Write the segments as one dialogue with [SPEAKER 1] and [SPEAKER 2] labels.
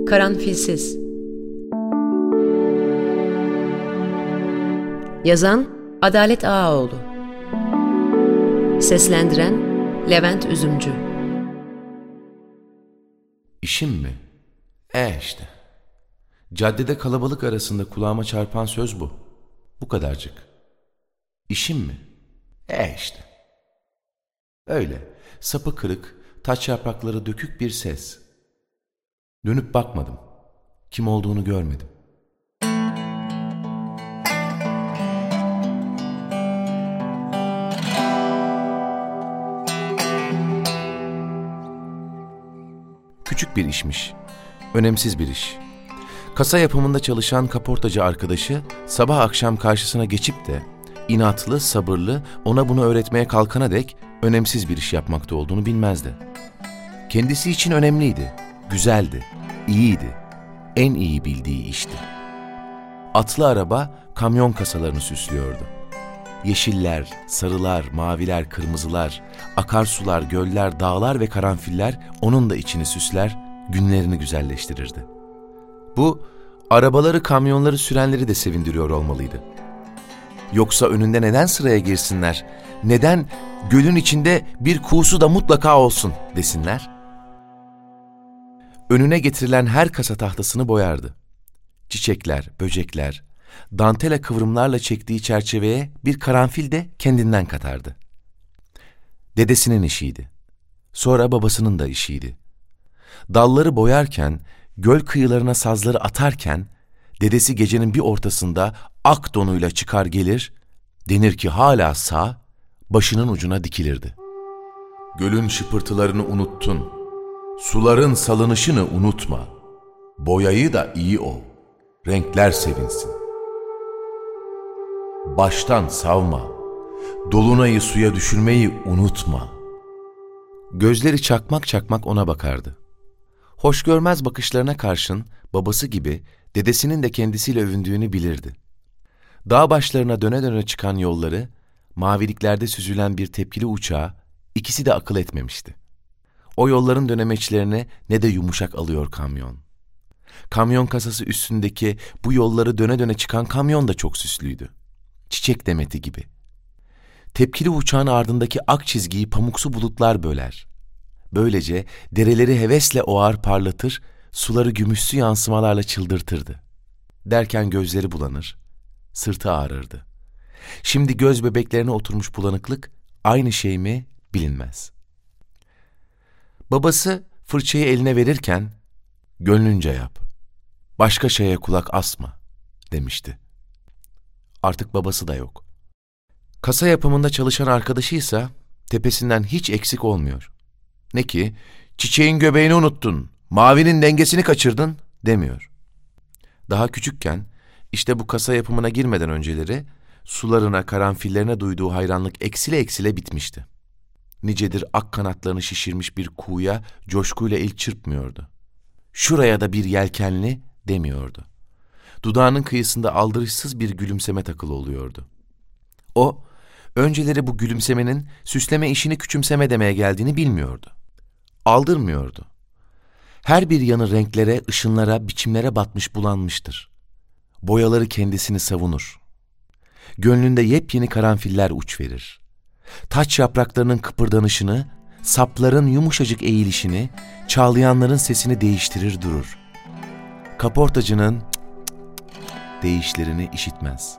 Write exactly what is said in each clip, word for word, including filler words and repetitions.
[SPEAKER 1] Karanfilsiz. Yazan Adalet Ağaoğlu. Seslendiren Levent Üzümcü.
[SPEAKER 2] İşim mi? E işte. Caddede kalabalık arasında kulağıma çarpan söz bu. Bu kadarcık. İşim mi? E işte. Öyle, sapı kırık, taç yaprakları dökük bir ses. Dönüp bakmadım. Kim olduğunu görmedim. Küçük bir işmiş. Önemsiz bir iş. Kasa yapımında çalışan kaportacı arkadaşı sabah akşam karşısına geçip de inatlı, sabırlı, ona bunu öğretmeye kalkana dek önemsiz bir iş yapmakta olduğunu bilmezdi. Kendisi için önemliydi, güzeldi, iyiydi, en iyi bildiği işti. Atlı araba kamyon kasalarını süslüyordu. Yeşiller, sarılar, maviler, kırmızılar, akarsular, göller, dağlar ve karanfiller onun da içini süsler, günlerini güzelleştirirdi. Bu, arabaları, kamyonları sürenleri de sevindiriyor olmalıydı. Yoksa önünde neden sıraya girsinler, neden gölün içinde bir kuğusu da mutlaka olsun desinler? Önüne getirilen her kasa tahtasını boyardı. Çiçekler, böcekler, dantela kıvrımlarla çektiği çerçeveye bir karanfil de kendinden katardı. Dedesinin işiydi. Sonra babasının da işiydi. Dalları boyarken, göl kıyılarına sazları atarken, dedesi gecenin bir ortasında ak donuyla çıkar gelir, denir ki hala sağ, başının ucuna dikilirdi. Gölün şıpırtılarını unuttun, suların salınışını unutma, boyayı da iyi ol, renkler sevinsin. Baştan savma, dolunayı suya düşürmeyi unutma. Gözleri çakmak çakmak ona bakardı. Hoş görmez bakışlarına karşın babası gibi dedesinin de kendisiyle övündüğünü bilirdi. Dağ başlarına döne döne çıkan yolları, maviliklerde süzülen bir tepkili uçağı ikisi de akıl etmemişti. O yolların dönemeçlerine ne de yumuşak alıyor kamyon. Kamyon kasası üstündeki bu yolları döne döne çıkan kamyon da çok süslüydü. Çiçek demeti gibi. Tepkili uçağın ardındaki ak çizgiyi pamuksu bulutlar böler. Böylece dereleri hevesle oğar parlatır, suları gümüşsü yansımalarla çıldırtırdı. Derken gözleri bulanır, sırtı ağrırdı. Şimdi göz bebeklerine oturmuş bulanıklık aynı şey mi bilinmez. Babası fırçayı eline verirken, "Gönlünce yap, başka şeye kulak asma," demişti. Artık babası da yok. Kasa yapımında çalışan arkadaşıysa tepesinden hiç eksik olmuyor. Ne ki, "Çiçeğin göbeğini unuttun, mavinin dengesini kaçırdın," demiyor. Daha küçükken, işte bu kasa yapımına girmeden önceleri, sularına, karanfillerine duyduğu hayranlık eksile eksile bitmişti. Nicedir ak kanatlarını şişirmiş bir kuğuya coşkuyla el çırpmıyordu. "Şuraya da bir yelkenli," demiyordu. Dudağının kıyısında aldırışsız bir gülümseme takılı oluyordu. O, önceleri bu gülümsemenin süsleme işini küçümseme demeye geldiğini bilmiyordu. Aldırmıyordu. Her bir yanı renklere, ışınlara, biçimlere batmış bulanmıştır. Boyaları kendisini savunur. Gönlünde yepyeni karanfiller uç verir. Taç yapraklarının kıpırdanışını, sapların yumuşacık eğilişini, çağlayanların sesini değiştirir durur. Kaportacının cık cık değişlerini işitmez.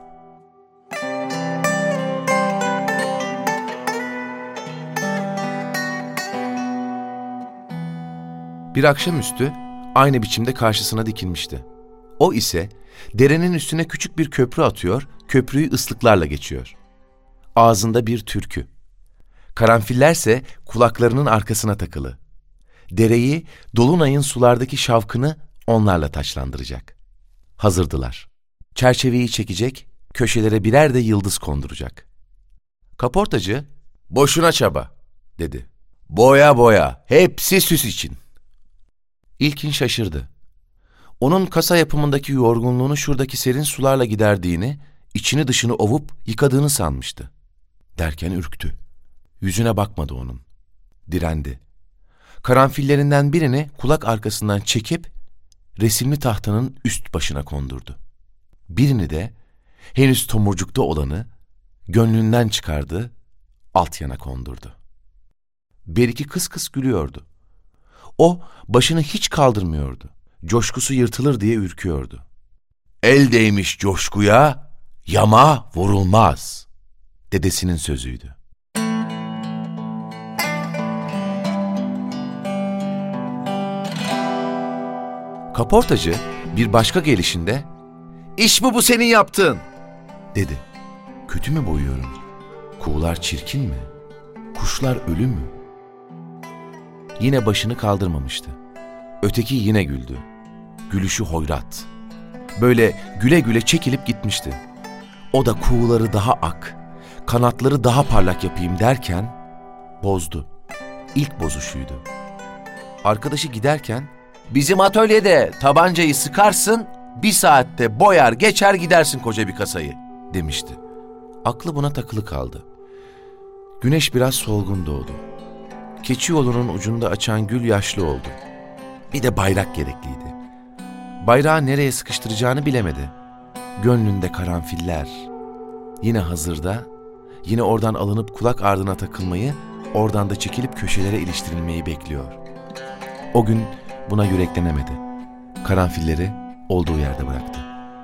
[SPEAKER 2] Bir akşamüstü aynı biçimde karşısına dikilmişti. O ise derenin üstüne küçük bir köprü atıyor, köprüyü ıslıklarla geçiyor. Ağzında bir türkü. Karanfillerse kulaklarının arkasına takılı. Dereyi, dolunayın sulardaki şavkını onlarla taçlandıracak. Hazırdılar. Çerçeveyi çekecek, köşelere birer de yıldız konduracak. Kaportacı, "Boşuna çaba," dedi. "Boya boya, hepsi süs için." İlkin şaşırdı. Onun kasa yapımındaki yorgunluğunu şuradaki serin sularla giderdiğini, içini dışını ovup yıkadığını sanmıştı. Derken ürktü. Yüzüne bakmadı onun. Direndi. Karanfillerinden birini kulak arkasından çekip resimli tahtanın üst başına kondurdu. Birini de henüz tomurcukta olanı gönlünden çıkardı, alt yana kondurdu. Beriki kıs kıs gülüyordu. O başını hiç kaldırmıyordu. Coşkusu yırtılır diye ürküyordu. El değmiş coşkuya, yama vurulmaz, dedesinin sözüydü. Kaportacı bir başka gelişinde, "İş mi bu senin yaptığın?" dedi. "Kötü mü boyuyorum? Kuğular çirkin mi? Kuşlar ölü mü?" Yine başını kaldırmamıştı. Öteki yine güldü. Gülüşü hoyrat. Böyle güle güle çekilip gitmişti. O da kuğuları daha ak, kanatları daha parlak yapayım derken bozdu. İlk bozuşuydu. Arkadaşı giderken, "Bizim atölyede tabancayı sıkarsın, bir saatte boyar geçer gidersin koca bir kasayı," demişti. Aklı buna takılı kaldı. Güneş biraz solgun doğdu. Keçi yolunun ucunda açan gül yaşlı oldu. Bir de bayrak gerekliydi. Bayrağı nereye sıkıştıracağını bilemedi. Gönlünde karanfiller. Yine hazırda, yine oradan alınıp kulak ardına takılmayı, oradan da çekilip köşelere iliştirilmeyi bekliyor. O gün buna yüreklenemedi. Karanfilleri olduğu yerde bıraktı.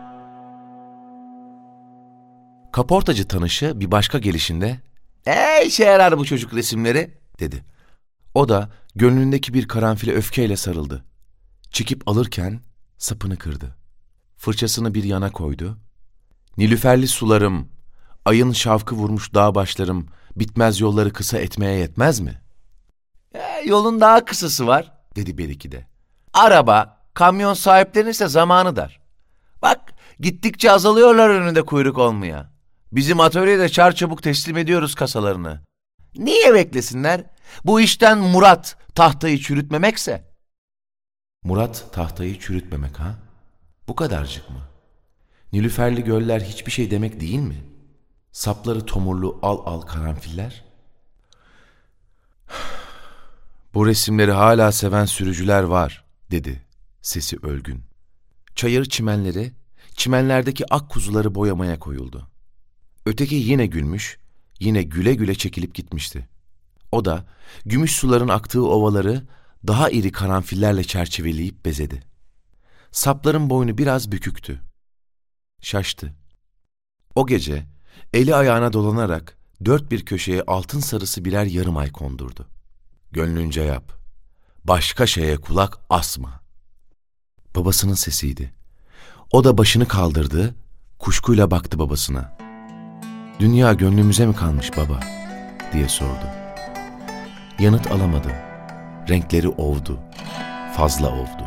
[SPEAKER 2] Kaportacı tanışı bir başka gelişinde, "Ee işe yarar bu çocuk resimleri," dedi. O da gönlündeki bir karanfile öfkeyle sarıldı. Çekip alırken sapını kırdı. Fırçasını bir yana koydu. "Nilüferli sularım, ayın şavkı vurmuş dağ başlarım, bitmez yolları kısa etmeye yetmez mi?" E, "Yolun daha kısası var," dedi Beriki de. "Araba, kamyon sahiplerinin ise zamanı dar. Bak, gittikçe azalıyorlar önünde kuyruk olmaya. Bizim atölyede çarçabuk teslim ediyoruz kasalarını. Niye beklesinler? Bu işten murat tahtayı çürütmemekse." Murat tahtayı çürütmemek ha? Bu kadarcık mı? Nilüferli göller hiçbir şey demek değil mi? Sapları tomurlu al al karanfiller. "Bu resimleri hala seven sürücüler var," dedi sesi ölgün. Çayır çimenleri, çimenlerdeki ak kuzuları boyamaya koyuldu. Öteki yine gülmüş, yine güle güle çekilip gitmişti. O da gümüş suların aktığı ovaları daha iri karanfillerle çerçeveleyip bezedi. Sapların boynu biraz büküktü. Şaştı. O gece eli ayağına dolanarak dört bir köşeye altın sarısı birer yarım ay kondurdu. "Gönlünce yap. Başka şeye kulak asma." Babasının sesiydi. O da başını kaldırdı, kuşkuyla baktı babasına. "Dünya gönlümüze mi kalmış baba?" diye sordu. Yanıt alamadı. Renkleri ovdu. Fazla ovdu.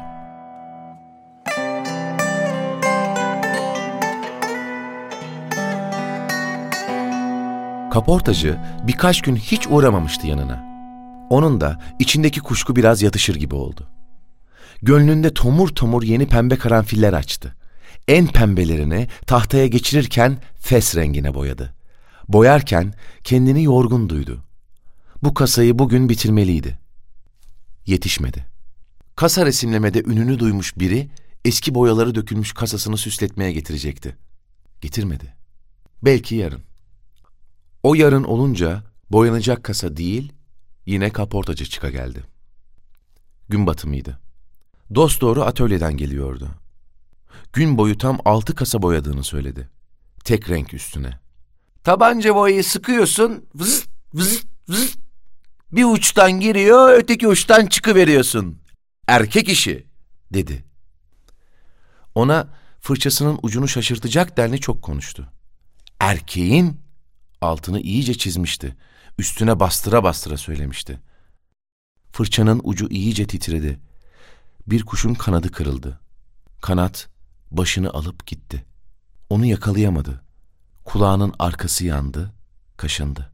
[SPEAKER 2] Kaportacı birkaç gün hiç uğramamıştı yanına. Onun da içindeki kuşku biraz yatışır gibi oldu. Gönlünde tomur tomur yeni pembe karanfiller açtı. En pembelerini tahtaya geçirirken fes rengine boyadı. Boyarken kendini yorgun duydu. Bu kasayı bugün bitirmeliydi. Yetişmedi. Kasa resimlemede ününü duymuş biri eski boyaları dökülmüş kasasını süsletmeye getirecekti. Getirmedi. Belki yarın. O yarın olunca boyanacak kasa değil, yine kaportacı çıka geldi. Gün batımıydı. Dosdoğru atölyeden geliyordu. Gün boyu tam altı kasa boyadığını söyledi. Tek renk üstüne. "Tabanca boyayı sıkıyorsun, vız vız vız. Bir uçtan giriyor, öteki uçtan çıkıveriyorsun. Erkek işi," dedi. Ona fırçasının ucunu şaşırtacak denli çok konuştu. Erkeğin altını iyice çizmişti. Üstüne bastıra bastıra söylemişti. Fırçanın ucu iyice titredi. Bir kuşun kanadı kırıldı. Kanat başını alıp gitti. Onu yakalayamadı. Kulağının arkası yandı, kaşındı.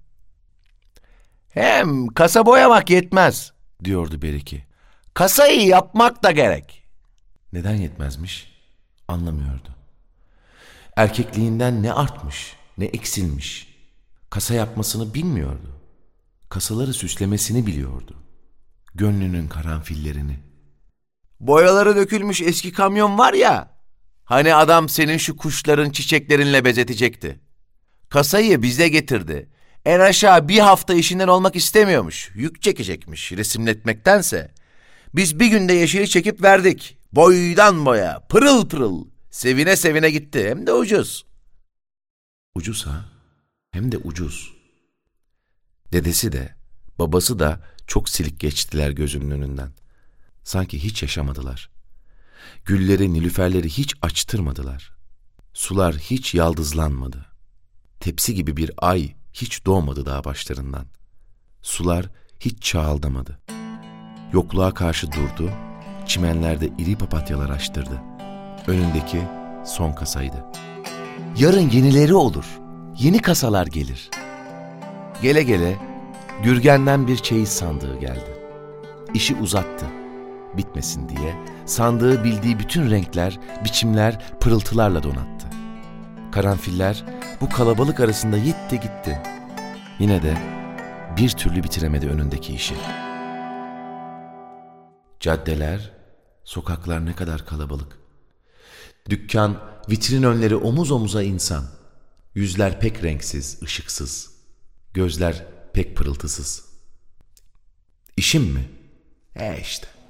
[SPEAKER 2] "Hem kasa boyamak yetmez," diyordu Beriki. "Kasayı yapmak da gerek." Neden yetmezmiş? Anlamıyordu. Erkekliğinden ne artmış, ne eksilmiş. Kasa yapmasını bilmiyordu. Kasaları süslemesini biliyordu. Gönlünün karanfillerini. Boyaları dökülmüş eski kamyon var ya, hani adam senin şu kuşların çiçeklerinle bezetecekti. Kasayı bize getirdi. En aşağı bir hafta işinden olmak istemiyormuş. Yük çekecekmiş resimletmektense. Biz bir günde yeşili çekip verdik. Boydan boya, pırıl pırıl. Sevine sevine gitti, hem de ucuz. Ucuz ha? Hem de ucuz. Dedesi de, babası da çok silik geçtiler gözümün önünden. Sanki hiç yaşamadılar. Gülleri, nilüferleri hiç açtırmadılar. Sular hiç yaldızlanmadı. Tepsi gibi bir ay hiç doğmadı dağ başlarından. Sular hiç çağaldamadı. Yokluğa karşı durdu, çimenlerde iri papatyalar açtırdı. Önündeki son kasaydı. Yarın yenileri olur, yeni kasalar gelir. Gele gele Gürgen'den bir çeyiz sandığı geldi. İşi uzattı, bitmesin diye sandığı bildiği bütün renkler, biçimler, pırıltılarla donattı. Karanfiller bu kalabalık arasında gitti gitti. Yine de bir türlü bitiremedi önündeki işi. Caddeler, sokaklar ne kadar kalabalık. Dükkan, vitrin önleri omuz omuza insan. Yüzler pek renksiz, ışıksız. Gözler pek pırıltısız. İşim mi? E işte.